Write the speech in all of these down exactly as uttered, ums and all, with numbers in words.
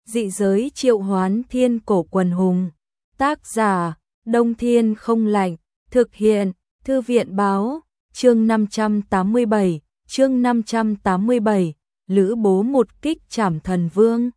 Dị giới triệu hoán thiên cổ quần hùng. Tác giả, Đông Thiên Không Lạnh. Thực hiện, Thư viện báo. Chương năm trăm tám mươi bảy, chương năm trăm tám mươi bảy, Lữ Bố một kích trảm thần vương.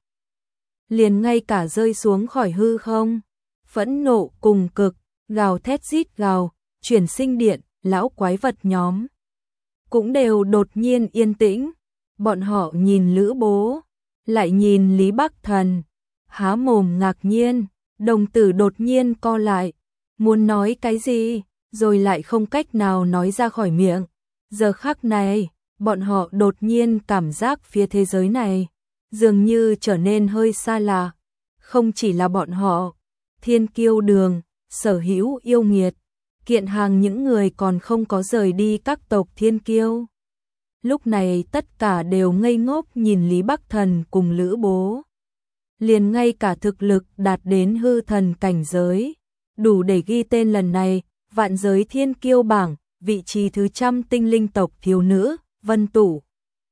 Liền ngay cả rơi xuống khỏi hư không, phẫn nộ cùng cực, gào thét rít gào, chuyển sinh điện, lão quái vật nhóm cũng đều đột nhiên yên tĩnh. Bọn họ nhìn Lữ Bố, lại nhìn Lý Bắc Thần, há mồm ngạc nhiên, đồng tử đột nhiên co lại, muốn nói cái gì, rồi lại không cách nào nói ra khỏi miệng. Giờ khắc này, bọn họ đột nhiên cảm giác phía thế giới này dường như trở nên hơi xa lạ. Không chỉ là bọn họ, Thiên Kiêu Đường, sở hữu yêu nghiệt, kiện hàng những người còn không có rời đi các tộc Thiên Kiêu. Lúc này tất cả đều ngây ngốc nhìn Lý Bắc Thần cùng Lữ Bố. Liền ngay cả thực lực đạt đến hư thần cảnh giới, đủ để ghi tên lần này vạn giới Thiên Kiêu bảng, vị trí thứ trăm tinh linh tộc thiếu nữ, Vân Tủ,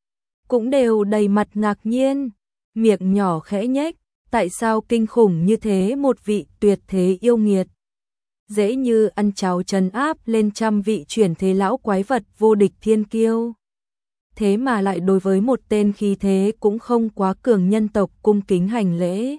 cũng đều đầy mặt ngạc nhiên, miệng nhỏ khẽ nhếch, tại sao kinh khủng như thế một vị tuyệt thế yêu nghiệt, dễ như ăn cháo trấn áp lên trăm vị chuyển thế lão quái vật vô địch thiên kiêu. Thế mà lại đối với một tên khí thế cũng không quá cường nhân tộc cung kính hành lễ.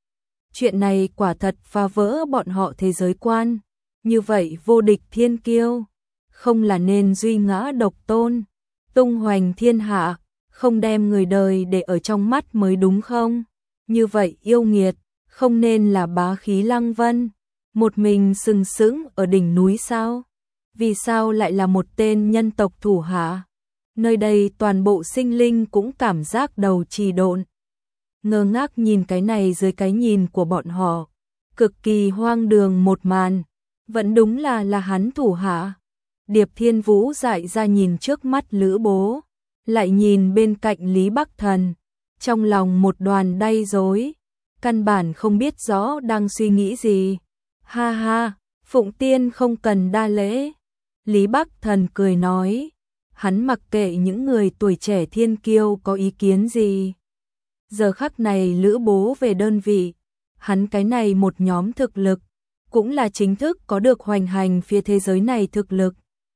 Chuyện này quả thật phá vỡ bọn họ thế giới quan. Như vậy vô địch thiên kiêu, không là nên duy ngã độc tôn, tung hoành thiên hạ, không đem người đời để ở trong mắt mới đúng không? Như vậy yêu nghiệt, không nên là bá khí lăng vân, một mình sừng sững ở đỉnh núi sao? Vì sao lại là một tên nhân tộc thủ hạ? Nơi đây toàn bộ sinh linh cũng cảm giác đầu trì độn, ngơ ngác nhìn cái này dưới cái nhìn của bọn họ, cực kỳ hoang đường một màn. Vẫn đúng là là hắn thủ hạ. Điệp Thiên Vũ dại ra nhìn trước mắt Lữ Bố, lại nhìn bên cạnh Lý Bắc Thần, trong lòng một đoàn đay rối, căn bản không biết rõ đang suy nghĩ gì. Ha ha, Phụng Tiên không cần đa lễ. Lý Bắc Thần cười nói, hắn mặc kệ những người tuổi trẻ thiên kiêu có ý kiến gì. Giờ khắc này Lữ Bố về đơn vị, hắn cái này một nhóm thực lực, cũng là chính thức có được hoành hành phía thế giới này thực lực.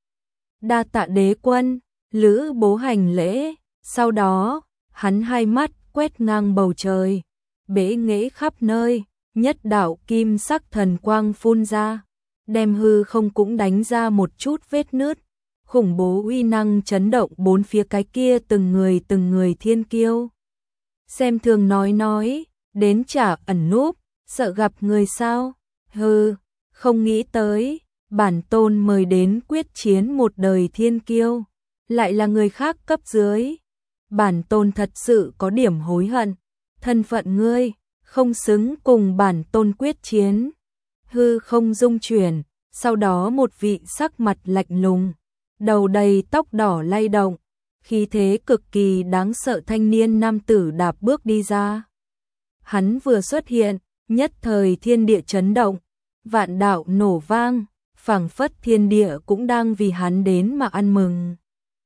Đa tạ đế quân, Lữ Bố hành lễ, sau đó, hắn hai mắt quét ngang bầu trời, bế nghễ khắp nơi, nhất đạo kim sắc thần quang phun ra, đem hư không cũng đánh ra một chút vết nứt, khủng bố uy năng chấn động bốn phía cái kia từng người từng người thiên kiêu. Xem thường nói nói, đến chả ẩn núp, sợ gặp người sao? Hừ, không nghĩ tới, bản tôn mời đến quyết chiến một đời thiên kiêu, lại là người khác cấp dưới. Bản tôn thật sự có điểm hối hận, thân phận ngươi, không xứng cùng bản tôn quyết chiến. Hư không dung chuyển, sau đó một vị sắc mặt lạnh lùng, đầu đầy tóc đỏ lay động, khí thế cực kỳ đáng sợ thanh niên nam tử đạp bước đi ra. Hắn vừa xuất hiện, nhất thời thiên địa chấn động, vạn đạo nổ vang, phảng phất thiên địa cũng đang vì hắn đến mà ăn mừng.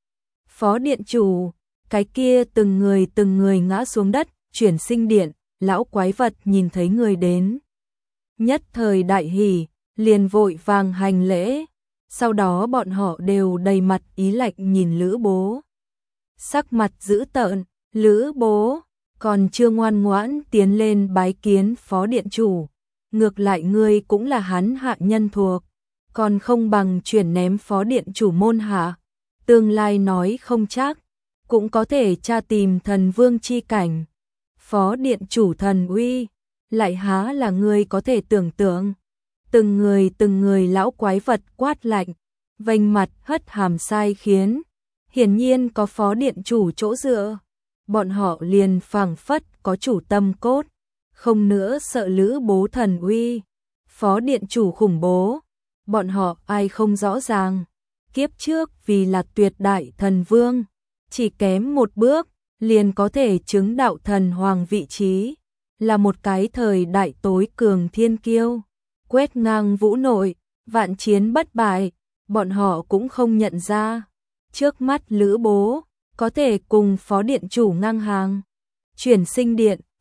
Phó điện chủ, cái kia từng người từng người ngã xuống đất, chuyển sinh điện, lão quái vật nhìn thấy người đến, nhất thời đại hỉ, liền vội vàng hành lễ, sau đó bọn họ đều đầy mặt ý lạnh nhìn Lữ Bố. Sắc mặt dữ tợn, Lữ Bố còn chưa ngoan ngoãn tiến lên bái kiến phó điện chủ, ngược lại ngươi cũng là hắn hạ nhân thuộc, còn không bằng chuyển ném phó điện chủ môn hạ, tương lai nói không chắc, cũng có thể tra tìm thần vương chi cảnh. Phó điện chủ thần uy, lại há là ngươi có thể tưởng tượng. Từng người từng người lão quái vật quát lạnh, vênh mặt hất hàm sai khiến, hiển nhiên có phó điện chủ chỗ dựa. Bọn họ liền phảng phất có chủ tâm cốt, không nữa sợ Lữ Bố thần uy, phó điện chủ khủng bố, bọn họ ai không rõ ràng. Kiếp trước vì là tuyệt đại thần vương, chỉ kém một bước, liền có thể chứng đạo thần hoàng vị trí, là một cái thời đại tối cường thiên kiêu, quét ngang vũ nội, vạn chiến bất bại, bọn họ cũng không nhận ra. Trước mắt Lữ Bố, có thể cùng phó điện chủ ngang hàng. Chuyển sinh điện,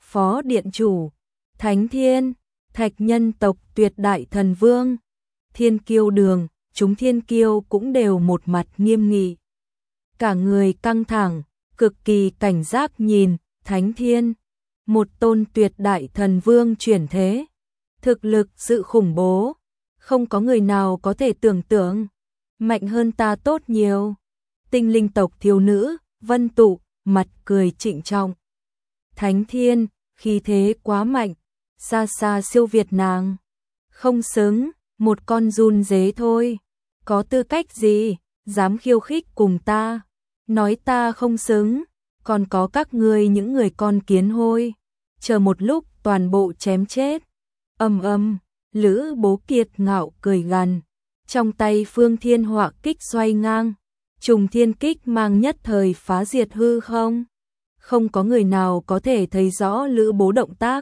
phó điện chủ, Thánh Thiên, Thạch nhân tộc tuyệt đại thần vương, Thiên Kiêu Đường, chúng thiên kiêu cũng đều một mặt nghiêm nghị. Cả người căng thẳng, cực kỳ cảnh giác nhìn, Thánh Thiên, một tôn tuyệt đại thần vương chuyển thế. Thực lực sự khủng bố, không có người nào có thể tưởng tượng, mạnh hơn ta tốt nhiều. Tinh linh tộc thiếu nữ, Vân Tụ, mặt cười trịnh trọng. Thánh Thiên, khí thế quá mạnh, xa xa siêu việt nàng. Không xứng, một con run dế thôi, có tư cách gì, dám khiêu khích cùng ta, nói ta không xứng, còn có các ngươi những người con kiến hôi, chờ một lúc toàn bộ chém chết. Ầm ầm, Lữ Bố Kiệt ngạo cười gằn, trong tay Phương Thiên Họa kích xoay ngang, trùng thiên kích mang nhất thời phá diệt hư không. Không có người nào có thể thấy rõ Lữ Bố động tác.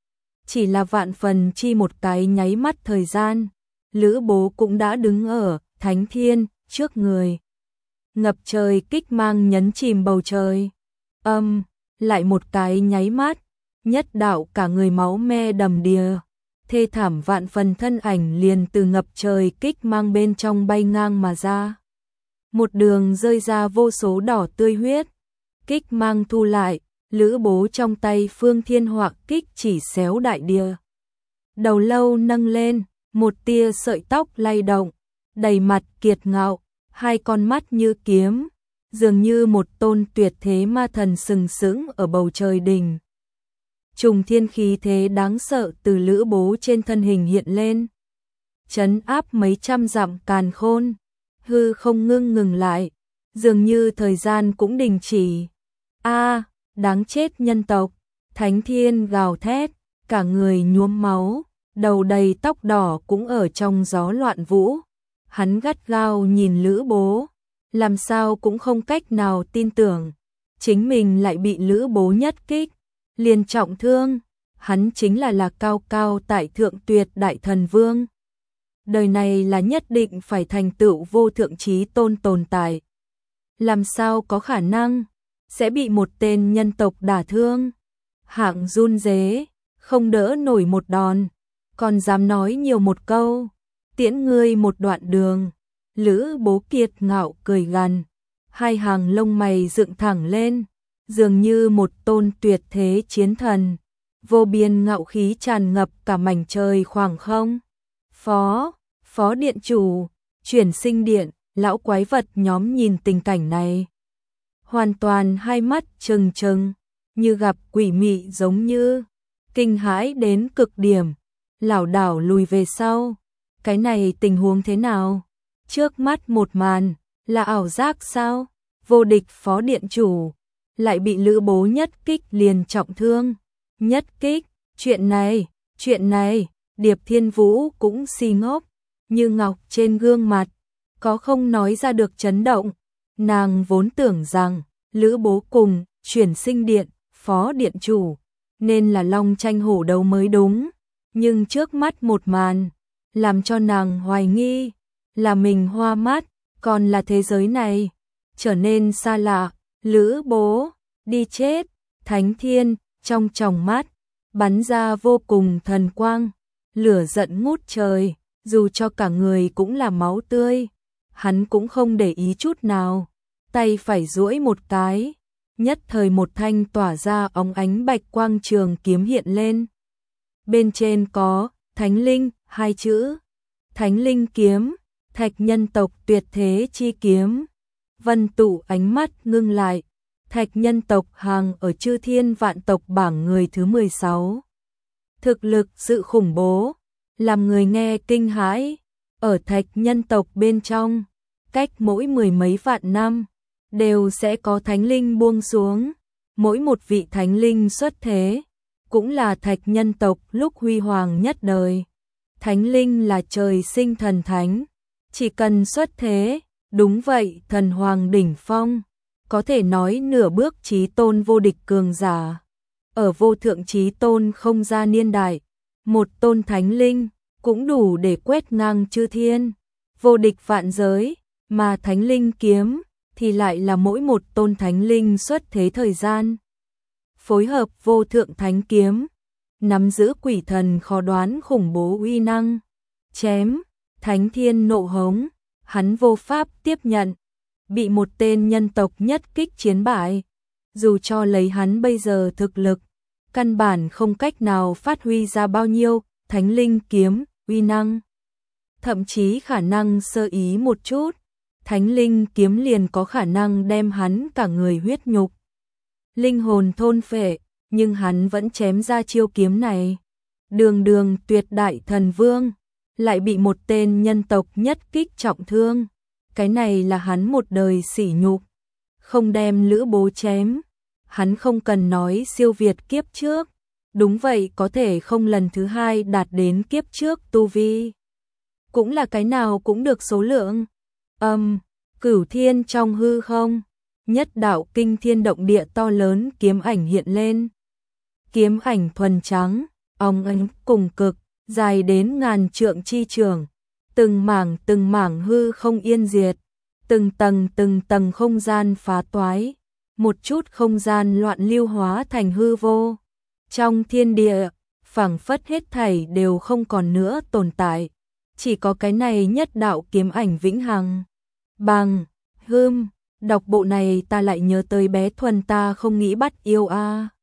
Chỉ là vạn phần chi một cái nháy mắt thời gian, Lữ Bố cũng đã đứng ở Thánh Thiên trước người. Ngập trời kích mang nhấn chìm bầu trời. Âm, lại một cái nháy mắt, nhất đạo cả người máu me đầm đìa, thê thảm vạn phần thân ảnh liền từ ngập trời kích mang bên trong bay ngang mà ra. Một đường rơi ra vô số đỏ tươi huyết, kích mang thu lại, Lữ Bố trong tay Phương Thiên Họa kích chỉ xéo đại địa. Đầu lâu nâng lên, một tia sợi tóc lay động, đầy mặt kiệt ngạo, hai con mắt như kiếm, dường như một tôn tuyệt thế ma thần sừng sững ở bầu trời đỉnh. Trùng thiên khí thế đáng sợ từ Lữ Bố trên thân hình hiện lên, trấn áp mấy trăm dặm càn khôn, hư không ngưng ngừng lại, dường như thời gian cũng đình chỉ. A, đáng chết nhân tộc! Thánh Thiên gào thét, cả người nhuốm máu, đầu đầy tóc đỏ cũng ở trong gió loạn vũ. Hắn gắt gao nhìn Lữ Bố, làm sao cũng không cách nào tin tưởng, chính mình lại bị Lữ Bố nhất kích, liền trọng thương. Hắn chính là là cao cao tại thượng tuyệt đại thần vương. Đời này là nhất định phải thành tựu vô thượng chí tôn tồn tại. Làm sao có khả năng sẽ bị một tên nhân tộc đả thương? Hạng run rế, không đỡ nổi một đòn, còn dám nói nhiều một câu, tiễn ngươi một đoạn đường. Lữ Bố Kiệt ngạo cười gằn, hai hàng lông mày dựng thẳng lên, dường như một tôn tuyệt thế chiến thần, vô biên ngạo khí tràn ngập cả mảnh trời khoảng không. Phó, phó điện chủ, chuyển sinh điện, lão quái vật nhóm nhìn tình cảnh này, hoàn toàn hai mắt trừng trừng, như gặp quỷ mị giống như, kinh hãi đến cực điểm, lảo đảo lùi về sau. Cái này tình huống thế nào? Trước mắt một màn, là ảo giác sao? Vô địch phó điện chủ, lại bị Lữ Bố nhất kích liền trọng thương. Nhất kích, chuyện này, chuyện này, Điệp Thiên Vũ cũng si ngốc, như ngọc trên gương mặt, có không nói ra được chấn động. Nàng vốn tưởng rằng, Lữ Bố cùng, chuyển sinh điện, phó điện chủ, nên là long tranh hổ đấu mới đúng. Nhưng trước mắt một màn, làm cho nàng hoài nghi, là mình hoa mắt, còn là thế giới này, trở nên xa lạ. Lữ Bố, đi chết! Thánh Thiên, trong tròng mắt, bắn ra vô cùng thần quang, lửa giận ngút trời, dù cho cả người cũng là máu tươi, hắn cũng không để ý chút nào, tay phải duỗi một cái, nhất thời một thanh tỏa ra óng ánh bạch quang trường kiếm hiện lên. Bên trên có Thánh Linh hai chữ, Thánh Linh kiếm, Thạch nhân tộc tuyệt thế chi kiếm. Vân Tụ ánh mắt ngưng lại, Thạch nhân tộc hàng ở chư thiên vạn tộc bảng người thứ mười sáu. Thực lực sự khủng bố, làm người nghe kinh hãi. Ở Thạch nhân tộc bên trong, cách mỗi mười mấy vạn năm, đều sẽ có thánh linh buông xuống. Mỗi một vị thánh linh xuất thế, cũng là Thạch nhân tộc lúc huy hoàng nhất đời. Thánh linh là trời sinh thần thánh, chỉ cần xuất thế, đúng vậy, thần hoàng đỉnh phong, có thể nói nửa bước chí tôn vô địch cường giả. Ở vô thượng chí tôn không ra niên đại, một tôn thánh linh cũng đủ để quét ngang chư thiên, vô địch vạn giới, mà thánh linh kiếm thì lại là mỗi một tôn thánh linh xuất thế thời gian. phối hợp vô thượng thánh kiếm, nắm giữ quỷ thần khó đoán khủng bố uy năng, chém, thánh thiên nộ hống, hắn vô pháp tiếp nhận, bị một tên nhân tộc nhất kích chiến bại, dù cho lấy hắn bây giờ thực lực, căn bản không cách nào phát huy ra bao nhiêu thánh linh kiếm uy năng, thậm chí khả năng sơ ý một chút, thánh linh kiếm liền có khả năng đem hắn cả người huyết nhục, linh hồn thôn phệ, nhưng hắn vẫn chém ra chiêu kiếm này. Đường đường tuyệt đại thần vương, lại bị một tên nhân tộc nhất kích trọng thương. Cái này là hắn một đời sỉ nhục. Không đem Lữ Bố chém, hắn không cần nói siêu việt kiếp trước. Đúng vậy, có thể không lần thứ hai đạt đến kiếp trước tu vi. Cũng là cái nào cũng được số lượng. Âm, um, cửu thiên trong hư không, nhất đạo kinh thiên động địa to lớn kiếm ảnh hiện lên. Kiếm ảnh thuần trắng, óng ánh cùng cực, dài đến ngàn trượng chi trường, từng mảng từng mảng hư không yên diệt, từng tầng từng tầng không gian phá toái, một chút không gian loạn lưu hóa thành hư vô. Trong thiên địa, phảng phất hết thảy đều không còn nữa tồn tại, chỉ có cái này nhất đạo kiếm ảnh vĩnh hằng. Bằng, hưm, đọc bộ này ta lại nhớ tới bé Thuần ta không nghĩ bắt yêu a. À.